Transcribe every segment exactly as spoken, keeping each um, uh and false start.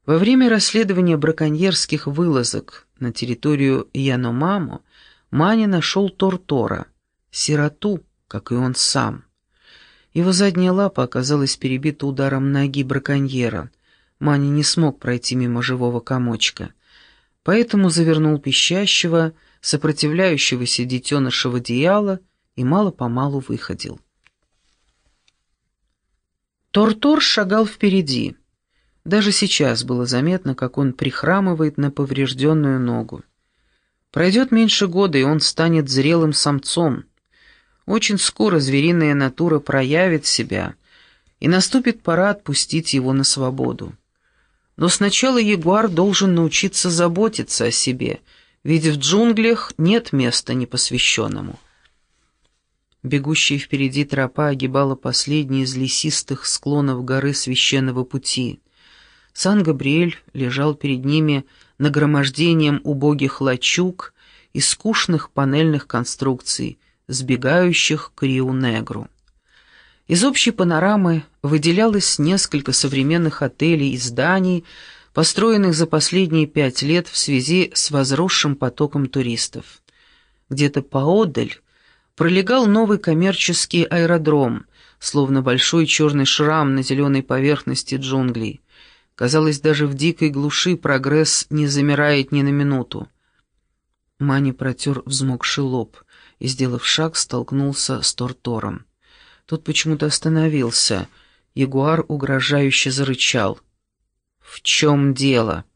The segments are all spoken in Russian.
Во время расследования браконьерских вылазок на территорию Яномаму Маня нашел Тортора, сироту, как и он сам. Его задняя лапа оказалась перебита ударом ноги браконьера. Маня не смог пройти мимо живого комочка, поэтому завернул пищащего, сопротивляющегося детеныша в одеяло и мало-помалу выходил. Тортор шагал впереди. Даже сейчас было заметно, как он прихрамывает на поврежденную ногу. Пройдет меньше года, и он станет зрелым самцом. Очень скоро звериная натура проявит себя, и наступит пора отпустить его на свободу. Но сначала ягуар должен научиться заботиться о себе, ведь в джунглях нет места непосвященному. Бегущая впереди тропа огибала последний из лесистых склонов горы Священного Пути. Сан-Габриэль лежал перед ними нагромождением убогих лачуг и скучных панельных конструкций, сбегающих к Риу-Негру. Из общей панорамы выделялось несколько современных отелей и зданий, построенных за последние пять лет в связи с возросшим потоком туристов. Где-то поодаль пролегал новый коммерческий аэродром, словно большой черный шрам на зеленой поверхности джунглей. Казалось, даже в дикой глуши прогресс не замирает ни на минуту. Мани протер взмокший лоб и, сделав шаг, столкнулся с Тортором. Тот почему-то остановился. Ягуар угрожающе зарычал. «В чем дело?»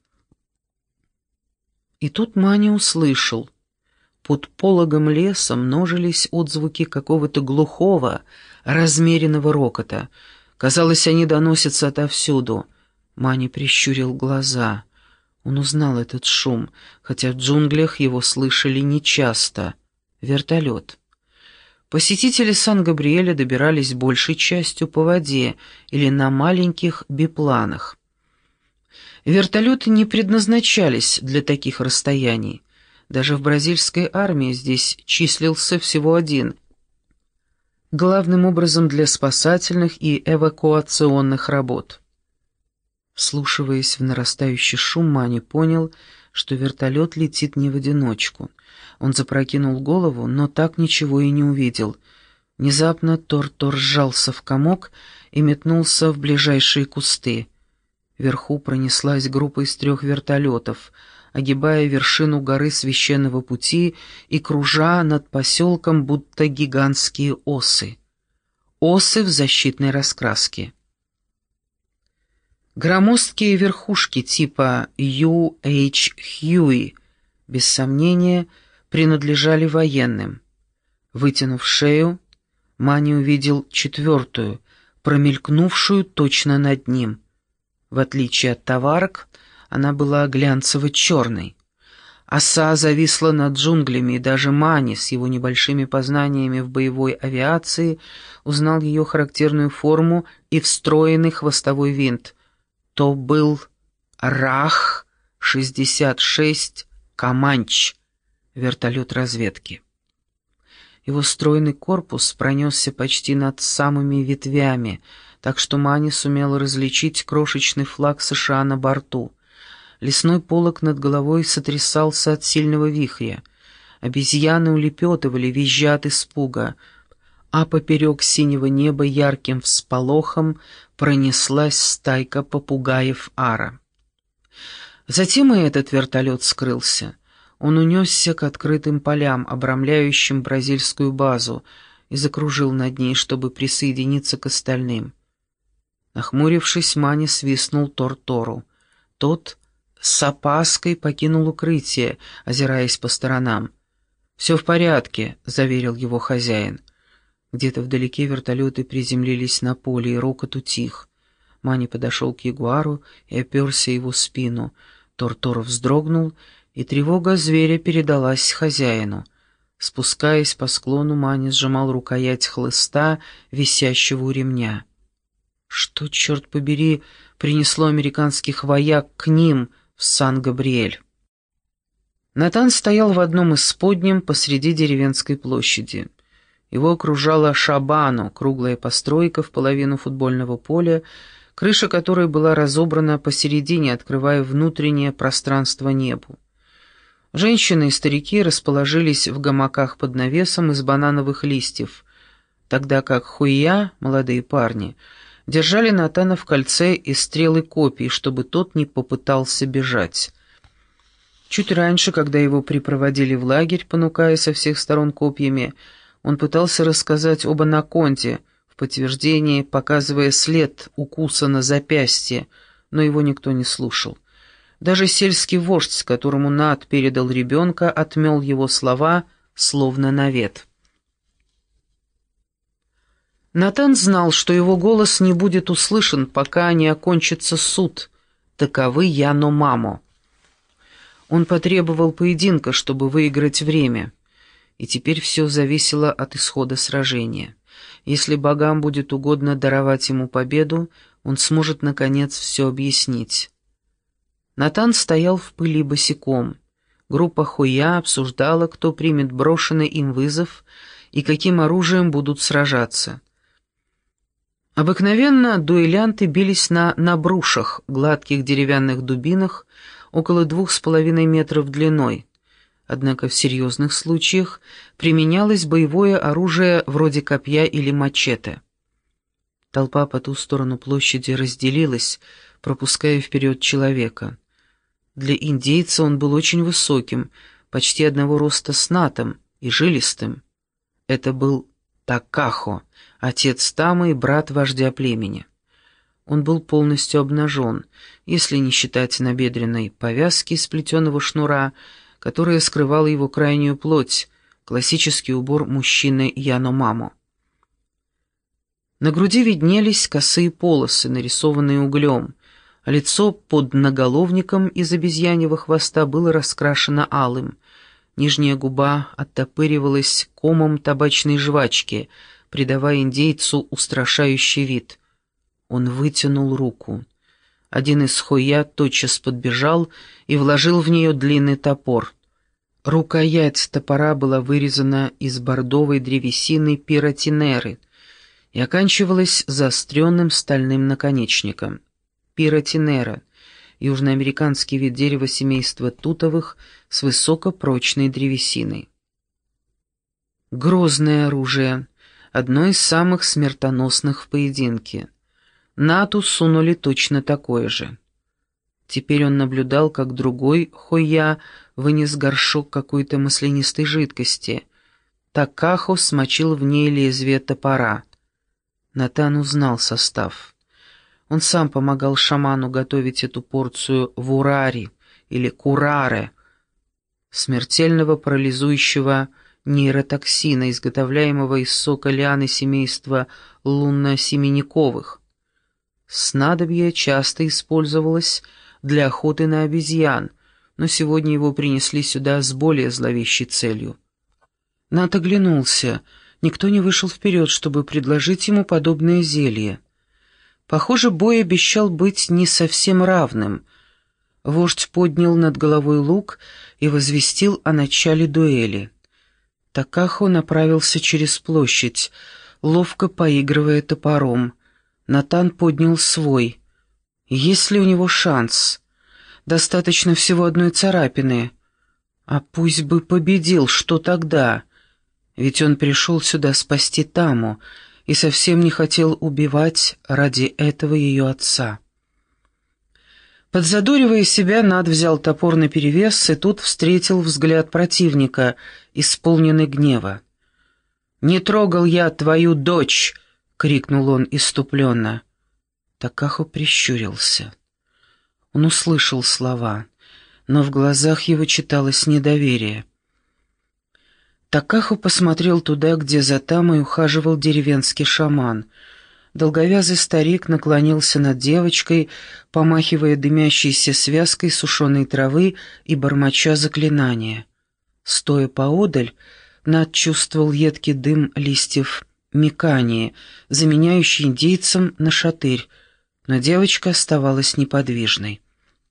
И тут Мани услышал. Под пологом леса множились отзвуки какого-то глухого, размеренного рокота. Казалось, они доносятся отовсюду. Мани прищурил глаза. Он узнал этот шум, хотя в джунглях его слышали нечасто. Вертолет. Посетители Сан-Габриэля добирались большей частью по воде или на маленьких бипланах. Вертолеты не предназначались для таких расстояний. Даже в бразильской армии здесь числился всего один, главным образом для спасательных и эвакуационных работ. Вслушиваясь в нарастающий шум, Мани понял, что вертолет летит не в одиночку. Он запрокинул голову, но так ничего и не увидел. Внезапно Тортор сжался в комок и метнулся в ближайшие кусты. Вверху пронеслась группа из трех вертолетов, огибая вершину горы Священного Пути и кружа над поселком, будто гигантские осы. Осы в защитной раскраске. Громоздкие верхушки типа Ю Эйч Хьюи, без сомнения, принадлежали военным. Вытянув шею, Мани увидел четвертую, промелькнувшую точно над ним. В отличие от товарок, она была глянцево-черной. Оса зависла над джунглями, и даже Мани с его небольшими познаниями в боевой авиации узнал ее характерную форму и встроенный хвостовой винт. То был Рах шестьдесят шесть Каманч, вертолет разведки. Его стройный корпус пронесся почти над самыми ветвями, так что Мани сумел различить крошечный флаг США на борту. Лесной полог над головой сотрясался от сильного вихря. Обезьяны улепетывали, визжа от испуга, а поперек синего неба ярким всполохом пронеслась стайка попугаев ара. Затем и этот вертолет скрылся. Он унесся к открытым полям, обрамляющим бразильскую базу, и закружил над ней, чтобы присоединиться к остальным. Нахмурившись, Мани свистнул Тортору. Тот с опаской покинул укрытие, озираясь по сторонам. «Все в порядке», — заверил его хозяин. Где-то вдалеке вертолеты приземлились на поле, и рокот утих. Мани подошел к ягуару и оперся его спину. Тортор вздрогнул, и тревога зверя передалась хозяину. Спускаясь по склону, Мани сжимал рукоять хлыста, висящего у ремня. Что, черт побери, принесло американских вояк к ним в Сан-Габриэль? Натан стоял в одном из подням посреди деревенской площади. Его окружала шабану, круглая постройка в половину футбольного поля, крыша которой была разобрана посередине, открывая внутреннее пространство небу. Женщины и старики расположились в гамаках под навесом из банановых листьев, тогда как Хуя, молодые парни, держали Натана в кольце из стрел и копий, чтобы тот не попытался бежать. Чуть раньше, когда его припроводили в лагерь, понукая со всех сторон копьями, он пытался рассказать об анаконде, в подтверждение показывая след укуса на запястье, но его никто не слушал. Даже сельский вождь, которому Нат передал ребенка, отмел его слова, словно навет. Натан знал, что его голос не будет услышан, пока не окончится суд. Таковы Яномамо. Он потребовал поединка, чтобы выиграть время, и теперь все зависело от исхода сражения. Если богам будет угодно даровать ему победу, он сможет, наконец, все объяснить. Натан стоял в пыли босиком. Группа Хуя обсуждала, кто примет брошенный им вызов и каким оружием будут сражаться. Обыкновенно дуэлянты бились на набрушах, гладких деревянных дубинах, около двух с половиной метров длиной. Однако в серьезных случаях применялось боевое оружие вроде копья или мачете. Толпа по ту сторону площади разделилась, пропуская вперед человека. Для индейца он был очень высоким, почти одного роста с Натом, и жилистым. Это был Такахо, отец Тамы и брат вождя племени. Он был полностью обнажен, если не считать набедренной повязки из плетеного шнура, которая скрывала его крайнюю плоть, классический убор мужчины Яномамо. На груди виднелись косые полосы, нарисованные углем, а лицо под наголовником из обезьяньего хвоста было раскрашено алым. Нижняя губа оттопыривалась комом табачной жвачки, придавая индейцу устрашающий вид. Он вытянул руку. Один из Хуя тотчас подбежал и вложил в нее длинный топор. Рукоять топора была вырезана из бордовой древесины пиротинеры и оканчивалась заостренным стальным наконечником. Пиротинера — южноамериканский вид дерева семейства тутовых с высокопрочной древесиной. Грозное оружие, одно из самых смертоносных в поединке. Нату сунули точно такое же. Теперь он наблюдал, как другой Хуя вынес горшок какой-то маслянистой жидкости. Такахо смочил в ней лезвие топора. Натан узнал состав. Он сам помогал шаману готовить эту порцию вурари или кураре, смертельного парализующего нейротоксина, изготовляемого из сока лианы семейства лунно-семенниковых. Снадобье часто использовалось для охоты на обезьян, но сегодня его принесли сюда с более зловещей целью. Нат оглянулся. Никто не вышел вперед, чтобы предложить ему подобное зелье. Похоже, бой обещал быть не совсем равным. Вождь поднял над головой лук и возвестил о начале дуэли. Такахо направился через площадь, ловко поигрывая топором. Натан поднял свой. Есть ли у него шанс? Достаточно всего одной царапины. А пусть бы победил, что тогда? Ведь он пришел сюда спасти Таму и совсем не хотел убивать ради этого ее отца. Подзадоривая себя, Нат взял топор наперевес и тут встретил взгляд противника, исполненный гнева. «Не трогал я твою дочь!» — крикнул он исступленно. Такахо прищурился. Он услышал слова, но в глазах его читалось недоверие. Такахо посмотрел туда, где за Тамой ухаживал деревенский шаман. Долговязый старик наклонился над девочкой, помахивая дымящейся связкой сушеной травы и бормоча заклинания. Стоя поодаль, Нат чувствовал едкий дым листьев микании, заменяющий индейцам нашатырь, но девочка оставалась неподвижной.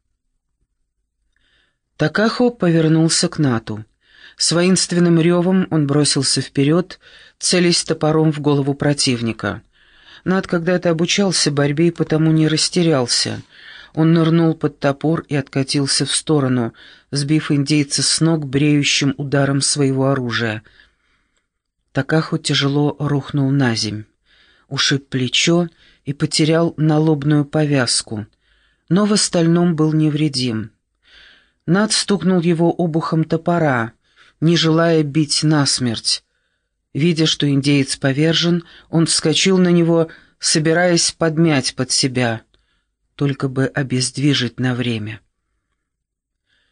Такахо повернулся к Нату. С воинственным ревом он бросился вперед, целясь топором в голову противника. Над когда-то обучался борьбе и потому не растерялся. Он нырнул под топор и откатился в сторону, сбив индейца с ног бреющим ударом своего оружия. Такаху тяжело рухнул на земь, ушиб плечо и потерял налобную повязку, но в остальном был невредим. Над стукнул его обухом топора, не желая бить насмерть. Видя, что индеец повержен, он вскочил на него, собираясь подмять под себя, только бы обездвижить на время.